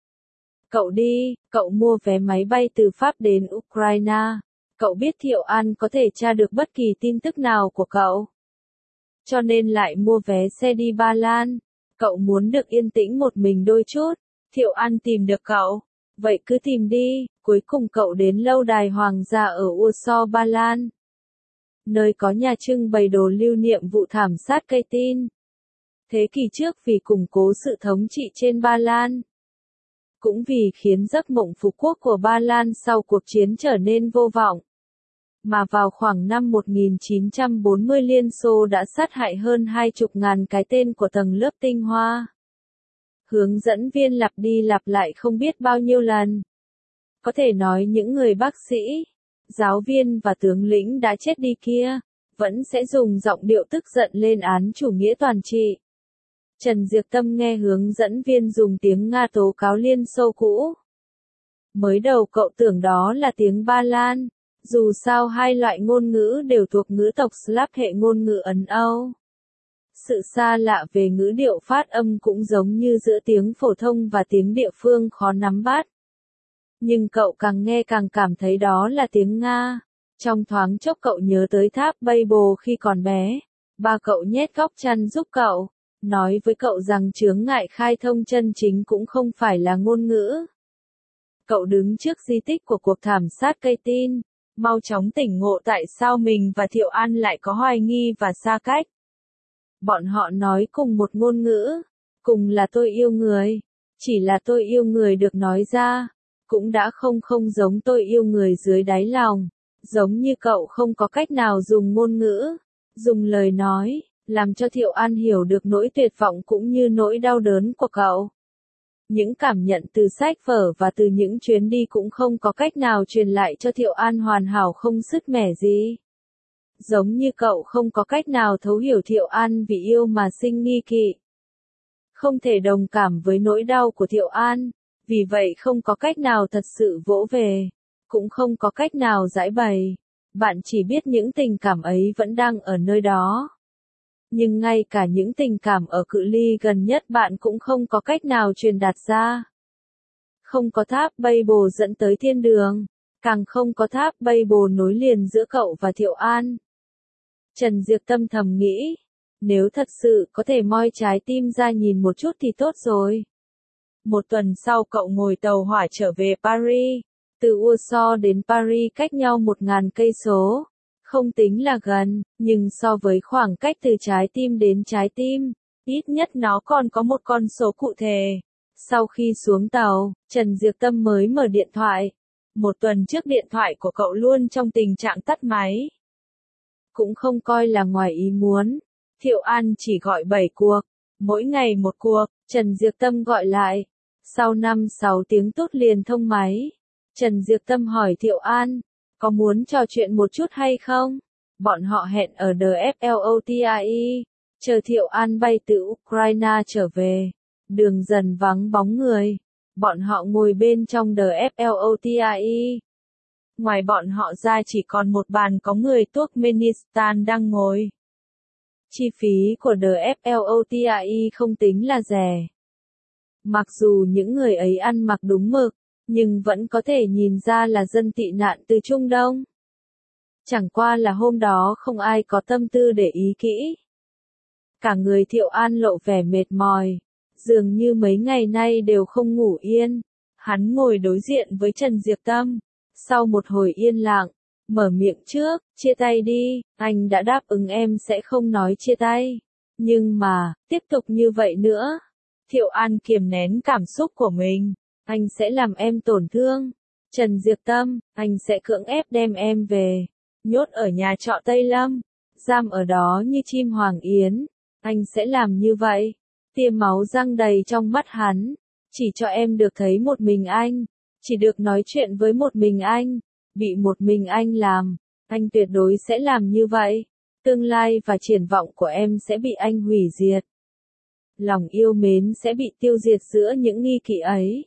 Cậu mua vé máy bay từ Pháp đến Ukraine. Cậu biết Thiệu An có thể tra được bất kỳ tin tức nào của cậu. Cho nên lại mua vé xe đi Ba Lan. Cậu muốn được yên tĩnh một mình đôi chút. Thiệu An tìm được cậu. Vậy cứ tìm đi. Cuối cùng cậu đến lâu đài hoàng gia ở Warsaw, Ba Lan. Nơi có nhà trưng bày đồ lưu niệm vụ thảm sát Katyn. Thế kỷ trước vì củng cố sự thống trị trên Ba Lan. Cũng vì khiến giấc mộng phục quốc của Ba Lan sau cuộc chiến trở nên vô vọng. Mà vào khoảng năm 1940 Liên Xô đã sát hại hơn 20.000 cái tên của tầng lớp tinh hoa. Hướng dẫn viên lặp đi lặp lại không biết bao nhiêu lần. Có thể nói những người bác sĩ, giáo viên và tướng lĩnh đã chết đi kia, vẫn sẽ dùng giọng điệu tức giận lên án chủ nghĩa toàn trị. Trần Diệp Tâm nghe hướng dẫn viên dùng tiếng Nga tố cáo Liên Xô cũ. Mới đầu cậu tưởng đó là tiếng Ba Lan, dù sao hai loại ngôn ngữ đều thuộc ngữ tộc Slav hệ ngôn ngữ Ấn Âu. Sự xa lạ về ngữ điệu phát âm cũng giống như giữa tiếng phổ thông và tiếng địa phương khó nắm bắt. Nhưng cậu càng nghe càng cảm thấy đó là tiếng Nga. Trong thoáng chốc cậu nhớ tới tháp Babel khi còn bé. Ba cậu nhét góc chăn giúp cậu, nói với cậu rằng chướng ngại khai thông chân chính cũng không phải là ngôn ngữ. Cậu đứng trước di tích của cuộc thảm sát Katyn, mau chóng tỉnh ngộ tại sao mình và Thiệu An lại có hoài nghi và xa cách. Bọn họ nói cùng một ngôn ngữ, cùng là tôi yêu người, chỉ là tôi yêu người được nói ra, cũng đã không giống tôi yêu người dưới đáy lòng, giống như cậu không có cách nào dùng ngôn ngữ, dùng lời nói, làm cho Thiệu An hiểu được nỗi tuyệt vọng cũng như nỗi đau đớn của cậu. Những cảm nhận từ sách vở và từ những chuyến đi cũng không có cách nào truyền lại cho Thiệu An hoàn hảo không sứt mẻ gì. Giống như cậu không có cách nào thấu hiểu Thiệu An vì yêu mà sinh nghi kỵ. Không thể đồng cảm với nỗi đau của Thiệu An, vì vậy không có cách nào thật sự vỗ về, cũng không có cách nào giải bày. Bạn chỉ biết những tình cảm ấy vẫn đang ở nơi đó. Nhưng ngay cả những tình cảm ở cự ly gần nhất bạn cũng không có cách nào truyền đạt ra. Không có tháp Babel dẫn tới thiên đường, càng không có tháp Babel nối liền giữa cậu và Thiệu An. Trần Diệp Tâm thầm nghĩ, nếu thật sự có thể moi trái tim ra nhìn một chút thì tốt rồi. 1 tuần sau cậu ngồi tàu hỏa trở về Paris. Từ Warsaw đến Paris cách nhau 1.000 cây số. Không tính là gần, nhưng so với khoảng cách từ trái tim đến trái tim, ít nhất nó còn có một con số cụ thể. Sau khi xuống tàu, Trần Diệp Tâm mới mở điện thoại. 1 tuần trước điện thoại của cậu luôn trong tình trạng tắt máy. Cũng không coi là ngoài ý muốn. Thiệu An chỉ gọi 7 cuộc, mỗi ngày 1 cuộc, Trần Diệp Tâm gọi lại. Sau 5-6 tiếng tốt liền thông máy. Trần Diệp Tâm hỏi Thiệu An, có muốn trò chuyện một chút hay không? Bọn họ hẹn ở DFLOTAI, chờ Thiệu An bay từ Ukraine trở về. Đường dần vắng bóng người. Bọn họ ngồi bên trong DFLOTRI. Ngoài bọn họ ra chỉ còn một bàn có người Turkmenistan đang ngồi. Chi phí của DFLOTRI không tính là rẻ. Mặc dù những người ấy ăn mặc đúng mực, nhưng vẫn có thể nhìn ra là dân tị nạn từ Trung Đông. Chẳng qua là hôm đó không ai có tâm tư để ý kỹ. Cả người Thiệu An lộ vẻ mệt mỏi, dường như mấy ngày nay đều không ngủ yên. Hắn ngồi đối diện với Trần Diệp Tâm. Sau một hồi yên lặng, mở miệng trước, chia tay đi, anh đã đáp ứng em sẽ không nói chia tay. Nhưng mà, tiếp tục như vậy nữa. Thiệu An kiềm nén cảm xúc của mình. Anh sẽ làm em tổn thương. Trần Diệp Tâm, anh sẽ cưỡng ép đem em về. Nhốt ở nhà trọ Tây Lâm. Giam ở đó như chim hoàng yến. Anh sẽ làm như vậy. Tia máu răng đầy trong mắt hắn. Chỉ cho em được thấy một mình anh. Chỉ được nói chuyện với một mình anh. Bị một mình anh làm. Anh tuyệt đối sẽ làm như vậy. Tương lai và triển vọng của em sẽ bị anh hủy diệt. Lòng yêu mến sẽ bị tiêu diệt giữa những nghi kỵ ấy.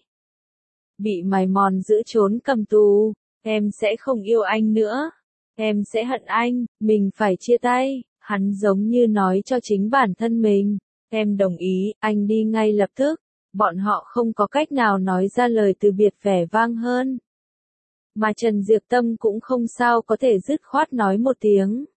Bị mài mòn giữ trốn cầm tù. Em sẽ không yêu anh nữa. Em sẽ hận anh. Mình phải chia tay. Hắn giống như nói cho chính bản thân mình. Em đồng ý, anh đi ngay lập tức. Bọn họ không có cách nào nói ra lời từ biệt vẻ vang hơn. Mà Trần Diệp Tâm cũng không sao có thể dứt khoát nói một tiếng.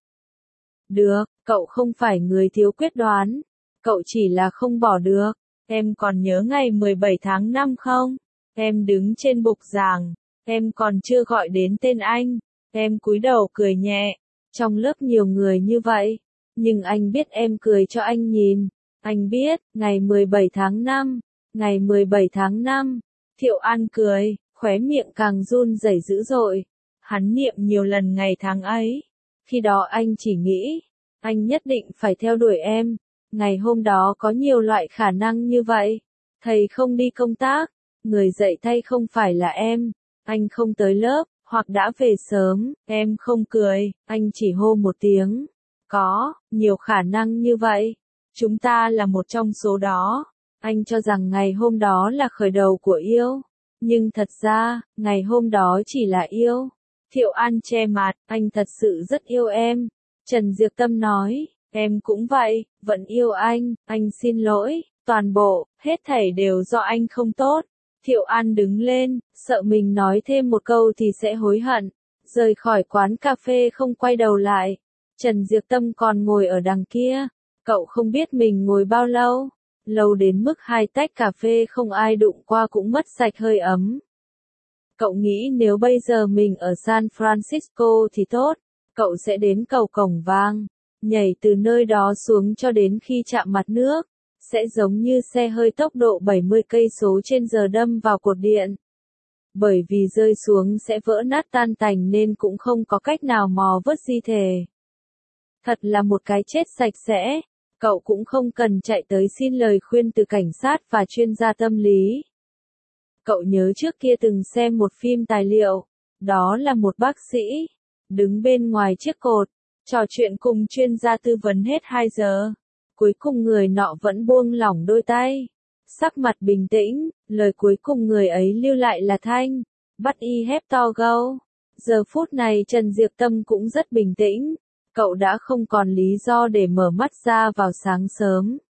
Được, cậu không phải người thiếu quyết đoán. Cậu chỉ là không bỏ được. Em còn nhớ ngày 17 tháng 5 không? Em đứng trên bục giảng. Em còn chưa gọi đến tên anh. Em cúi đầu cười nhẹ. Trong lớp nhiều người như vậy. Nhưng anh biết em cười cho anh nhìn. Anh biết, ngày 17 tháng 5. Ngày 17 tháng 5. Thiệu An cười, khóe miệng càng run rẩy dữ dội. Hắn niệm nhiều lần ngày tháng ấy. Khi đó anh chỉ nghĩ, anh nhất định phải theo đuổi em. Ngày hôm đó có nhiều loại khả năng như vậy. Thầy không đi công tác, người dạy thay không phải là em. Anh không tới lớp, hoặc đã về sớm, em không cười, anh chỉ hô một tiếng. Có, nhiều khả năng như vậy. Chúng ta là một trong số đó. Anh cho rằng ngày hôm đó là khởi đầu của yêu. Nhưng thật ra, ngày hôm đó chỉ là yêu. Thiệu An che mặt, anh thật sự rất yêu em. Trần Diệp Tâm nói, em cũng vậy, vẫn yêu anh xin lỗi, toàn bộ, hết thảy đều do anh không tốt. Thiệu An đứng lên, sợ mình nói thêm một câu thì sẽ hối hận. Rời khỏi quán cà phê không quay đầu lại. Trần Diệp Tâm còn ngồi ở đằng kia. Cậu không biết mình ngồi bao lâu. Lâu đến mức 2 tách cà phê không ai đụng qua cũng mất sạch hơi ấm. Cậu nghĩ nếu bây giờ mình ở San Francisco thì tốt. Cậu sẽ đến cầu Cổng Vàng. Nhảy từ nơi đó xuống cho đến khi chạm mặt nước. Sẽ giống như xe hơi tốc độ 70 cây số trên giờ đâm vào cột điện. Bởi vì rơi xuống sẽ vỡ nát tan tành nên cũng không có cách nào mò vớt di thể. Thật là một cái chết sạch sẽ. Cậu cũng không cần chạy tới xin lời khuyên từ cảnh sát và chuyên gia tâm lý. Cậu nhớ trước kia từng xem một phim tài liệu. Đó là một bác sĩ. Đứng bên ngoài chiếc cột. Trò chuyện cùng chuyên gia tư vấn hết 2 giờ. Cuối cùng người nọ vẫn buông lỏng đôi tay. Sắc mặt bình tĩnh. Lời cuối cùng người ấy lưu lại là thanh. But I have to go. Giờ phút này Trần Diệp Tâm cũng rất bình tĩnh. Cậu đã không còn lý do để mở mắt ra vào sáng sớm.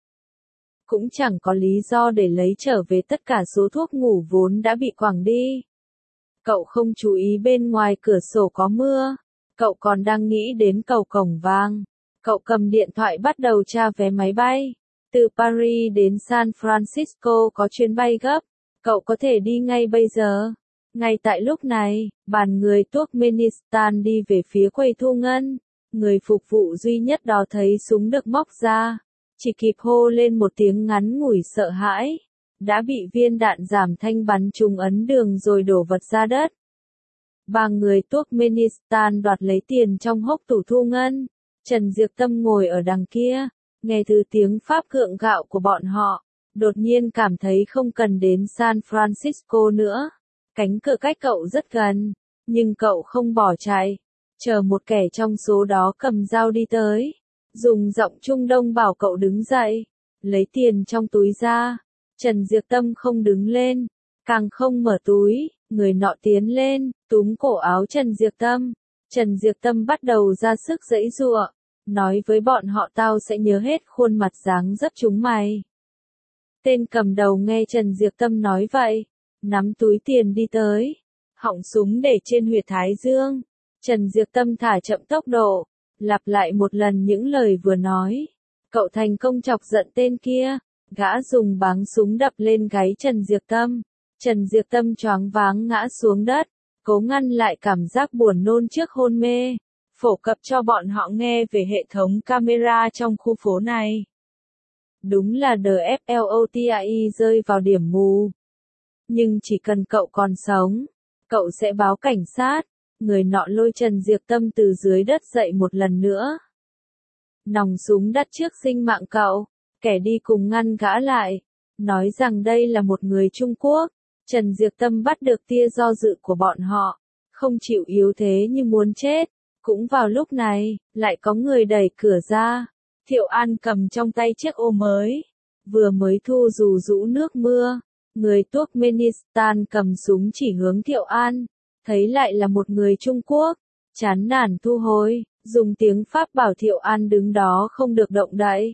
Cũng chẳng có lý do để lấy trở về tất cả số thuốc ngủ vốn đã bị quẳng đi. Cậu không chú ý bên ngoài cửa sổ có mưa. Cậu còn đang nghĩ đến cầu Cổng Vàng. Cậu cầm điện thoại bắt đầu tra vé máy bay. Từ Paris đến San Francisco có chuyến bay gấp. Cậu có thể đi ngay bây giờ. Ngay tại lúc này, bàn người Turkmenistan đi về phía quầy thu ngân. Người phục vụ duy nhất đó thấy súng được móc ra. Chỉ kịp hô lên một tiếng ngắn ngủi sợ hãi. Đã bị viên đạn giảm thanh bắn trúng ấn đường rồi đổ vật ra đất. 3 người Turkmenistan đoạt lấy tiền trong hốc tủ thu ngân. Trần Diệp Tâm ngồi ở đằng kia. Nghe từ tiếng Pháp gượng gạo của bọn họ. Đột nhiên cảm thấy không cần đến San Francisco nữa. Cánh cửa cách cậu rất gần. Nhưng cậu không bỏ chạy. Chờ một kẻ trong số đó cầm dao đi tới. Dùng giọng Trung Đông bảo cậu đứng dậy. Lấy tiền trong túi ra. Trần Diệp Tâm không đứng lên. càng không mở túi, người nọ tiến lên, túm cổ áo Trần Diệp Tâm. Trần Diệp Tâm bắt đầu ra sức giãy giụa, nói với bọn họ tao sẽ nhớ hết khuôn mặt dáng dấp chúng mày. Tên cầm đầu nghe Trần Diệp Tâm nói vậy, nắm túi tiền đi tới, họng súng để trên huyệt thái dương. Trần Diệp Tâm thả chậm tốc độ, lặp lại một lần những lời vừa nói. Cậu thành công chọc giận tên kia, gã dùng báng súng đập lên gáy Trần Diệp Tâm. Trần Diệp Tâm choáng váng ngã xuống đất, cố ngăn lại cảm giác buồn nôn trước hôn mê. Phổ cập cho bọn họ nghe về hệ thống camera trong khu phố này. Đúng là DFLOTAI rơi vào điểm mù. Nhưng chỉ cần cậu còn sống, cậu sẽ báo cảnh sát. Người nọ lôi Trần Diệp Tâm từ dưới đất dậy một lần nữa. Nòng súng đặt trước sinh mạng cậu, kẻ đi cùng ngăn gã lại, nói rằng đây là một người Trung Quốc. Trần Diệp Tâm bắt được tia do dự của bọn họ, không chịu yếu thế như muốn chết. Cũng vào lúc này, lại có người đẩy cửa ra. Thiệu An cầm trong tay chiếc ô vừa mới thu dù rũ nước mưa. Người Turkmenistan cầm súng chỉ hướng Thiệu An, thấy lại là một người Trung Quốc, chán nản thu hồi, dùng tiếng Pháp bảo Thiệu An đứng đó không được động đậy.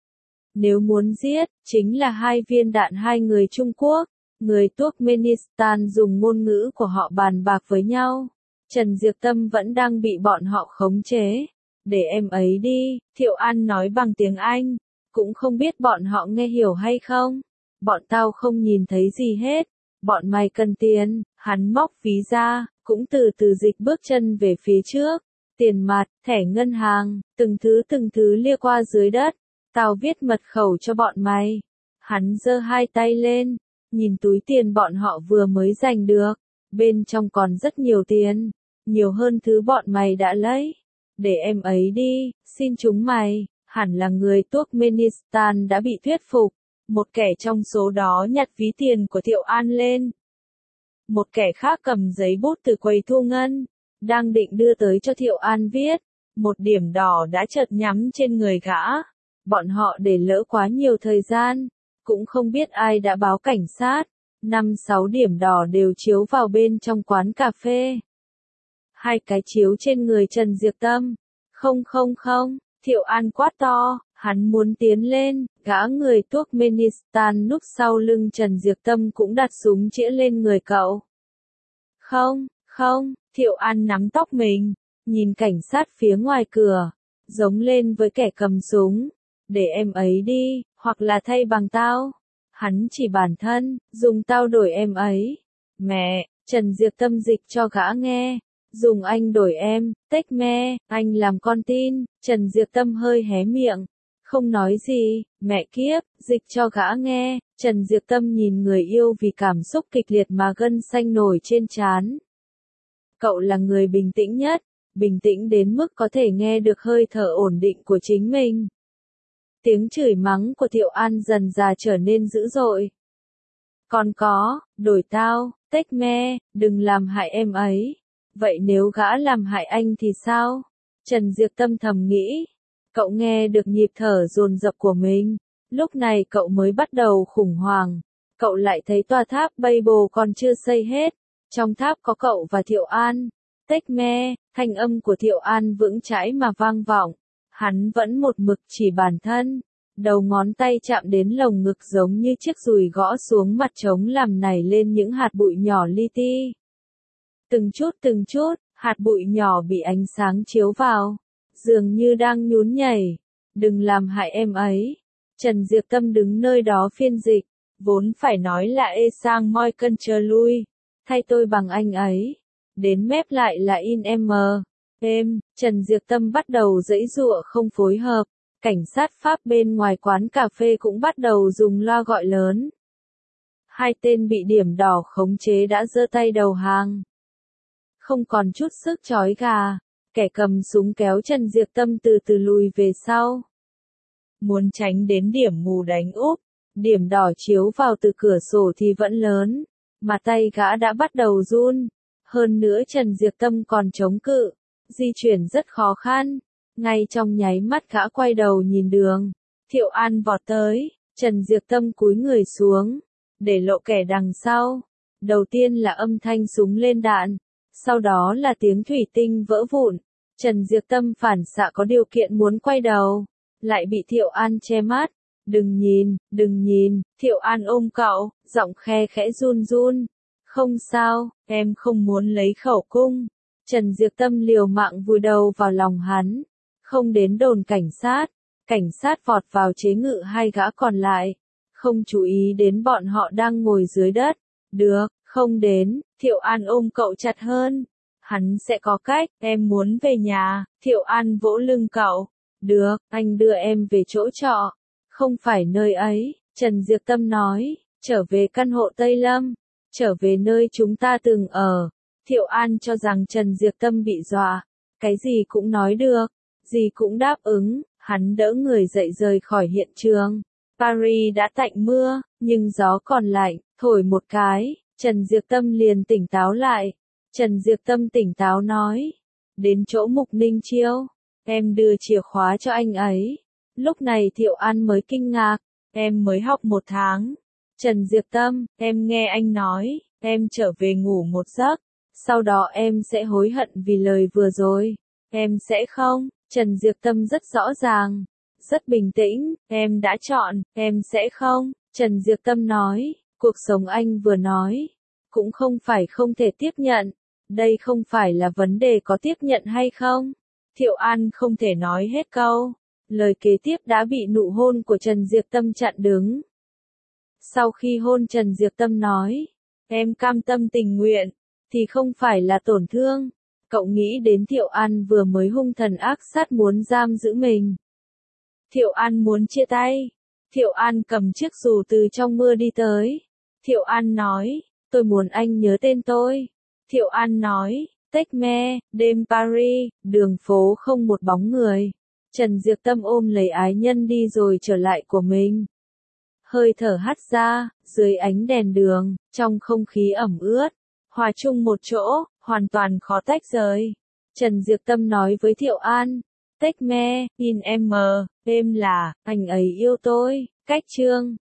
Nếu muốn giết, chính là 2 viên đạn 2 người Trung Quốc. Người Turkmenistan dùng ngôn ngữ của họ bàn bạc với nhau. Trần Diệp Tâm vẫn đang bị bọn họ khống chế. Để em ấy đi, Thiệu An nói bằng tiếng Anh. Cũng không biết bọn họ nghe hiểu hay không. Bọn tao không nhìn thấy gì hết. Bọn mày cần tiền, hắn móc ví ra, cũng từ từ dịch bước chân về phía trước. Tiền mặt, thẻ ngân hàng, từng thứ lia qua dưới đất. Tao viết mật khẩu cho bọn mày. Hắn giơ 2 tay lên, nhìn túi tiền bọn họ vừa mới giành được. Bên trong còn rất nhiều tiền, nhiều hơn thứ bọn mày đã lấy. Để em ấy đi, xin chúng mày. Hẳn là người Turkmenistan đã bị thuyết phục. Một kẻ trong số đó nhặt ví tiền của Thiệu An lên. Một kẻ khác cầm giấy bút từ quầy thu ngân, đang định đưa tới cho Thiệu An viết. Một điểm đỏ đã chợt nhắm trên người gã. Bọn họ để lỡ quá nhiều thời gian, cũng không biết ai đã báo cảnh sát. 5-6 điểm đỏ đều chiếu vào bên trong quán cà phê. 2 cái chiếu trên người Trần Diệp Tâm. Không, Thiệu An quát to, hắn muốn tiến lên, gã người Turkmenistan núp sau lưng Trần Diệp Tâm cũng đặt súng chĩa lên người cậu. Không, Thiệu An nắm tóc mình, nhìn cảnh sát phía ngoài cửa, giống lên với kẻ cầm súng. Để em ấy đi, hoặc là thay bằng tao. Hắn chỉ bản thân, dùng tao đổi em ấy. Mẹ, Trần Diệp Tâm dịch cho gã nghe. Dùng anh đổi em, tếch me, anh làm con tin. Trần Diệp Tâm hơi hé miệng. Không nói gì, mẹ kiếp, dịch cho gã nghe. Trần Diệp Tâm nhìn người yêu vì cảm xúc kịch liệt mà gân xanh nổi trên trán. Cậu là người bình tĩnh nhất, bình tĩnh đến mức có thể nghe được hơi thở ổn định của chính mình. Tiếng chửi mắng của Thiệu An dần dà trở nên dữ dội. Còn có, đổi tao, tếch me, đừng làm hại em ấy. Vậy nếu gã làm hại anh thì sao? Trần Diệp Tâm thầm nghĩ. Cậu nghe được nhịp thở dồn dập của mình. Lúc này cậu mới bắt đầu khủng hoảng. Cậu lại thấy tòa tháp Babel còn chưa xây hết. Trong tháp có cậu và Thiệu An. Tếch me, thanh âm của Thiệu An vững chãi mà vang vọng. Hắn vẫn một mực chỉ bản thân. Đầu ngón tay chạm đến lồng ngực giống như chiếc dùi gõ xuống mặt trống làm nảy lên những hạt bụi nhỏ li ti. Từng chút, hạt bụi nhỏ bị ánh sáng chiếu vào. Dường như đang nhún nhảy. Đừng làm hại em ấy. Trần Diệp Tâm đứng nơi đó phiên dịch. Vốn phải nói là ê sang moi cân chờ lui. Thay tôi bằng anh ấy. Đến mép lại là in em. Trần Diệp Tâm bắt đầu giãy giụa không phối hợp. Cảnh sát Pháp bên ngoài quán cà phê cũng bắt đầu dùng loa gọi lớn. 2 tên bị điểm đỏ khống chế đã giơ tay đầu hàng. Không còn chút sức chói gà, kẻ cầm súng kéo Trần Diệp Tâm từ từ lùi về sau. Muốn tránh đến điểm mù đánh úp, điểm đỏ chiếu vào từ cửa sổ thì vẫn lớn, mà tay gã đã bắt đầu run. Hơn nữa Trần Diệp Tâm còn chống cự, di chuyển rất khó khăn. Ngay trong nháy mắt gã quay đầu nhìn đường, Thiệu An vọt tới, Trần Diệp Tâm cúi người xuống, để lộ kẻ đằng sau. Đầu tiên là âm thanh súng lên đạn, sau đó là tiếng thủy tinh vỡ vụn. Trần Diệp Tâm phản xạ có điều kiện muốn quay đầu, lại bị Thiệu An che mắt. Đừng nhìn, Thiệu An ôm cậu, giọng khe khẽ run run. Không sao, em không muốn lấy khẩu cung. Trần Diệp Tâm liều mạng vùi đầu vào lòng hắn. Không đến đồn cảnh sát vọt vào chế ngự hai gã còn lại. Không chú ý đến bọn họ đang ngồi dưới đất. Được, không đến, Thiệu An ôm cậu chặt hơn. Hắn sẽ có cách, em muốn về nhà, Thiệu An vỗ lưng cậu. Được, anh đưa em về chỗ trọ. Không phải nơi ấy, Trần Diệp Tâm nói, trở về căn hộ Tây Lâm, trở về nơi chúng ta từng ở. Thiệu An cho rằng Trần Diệp Tâm bị dọa, cái gì cũng nói được, gì cũng đáp ứng, hắn đỡ người dậy rời khỏi hiện trường. Paris đã tạnh mưa, nhưng gió còn lạnh, thổi một cái, Trần Diệp Tâm liền tỉnh táo lại. Trần Diệp Tâm tỉnh táo nói, đến chỗ Mục Ninh Chiêu, em đưa chìa khóa cho anh ấy. Lúc này Thiệu An mới kinh ngạc, em mới học 1 tháng. Trần Diệp Tâm, em nghe anh nói, em trở về ngủ một giấc, sau đó em sẽ hối hận vì lời vừa rồi. Em sẽ không, Trần Diệp Tâm rất rõ ràng, rất bình tĩnh, em đã chọn, em sẽ không. Trần Diệp Tâm nói, cuộc sống anh vừa nói, cũng không phải không thể tiếp nhận. Đây không phải là vấn đề có tiếp nhận hay không. Thiệu An không thể nói hết câu. Lời kế tiếp đã bị nụ hôn của Trần Diệp Tâm chặn đứng. Sau khi hôn Trần Diệp Tâm nói, em cam tâm tình nguyện, thì không phải là tổn thương. Cậu nghĩ đến Thiệu An vừa mới hung thần ác sát muốn giam giữ mình. Thiệu An muốn chia tay. Thiệu An cầm chiếc dù từ trong mưa đi tới. Thiệu An nói, tôi muốn anh nhớ tên tôi. Thiệu An nói, Tech Me, đêm Paris, đường phố không một bóng người. Trần Diệp Tâm ôm lấy ái nhân đi rồi trở lại của mình. Hơi thở hắt ra, dưới ánh đèn đường, trong không khí ẩm ướt, hòa chung một chỗ, hoàn toàn khó tách rời. Trần Diệp Tâm nói với Thiệu An, Tech Me, in em là, anh ấy yêu tôi, cách chương.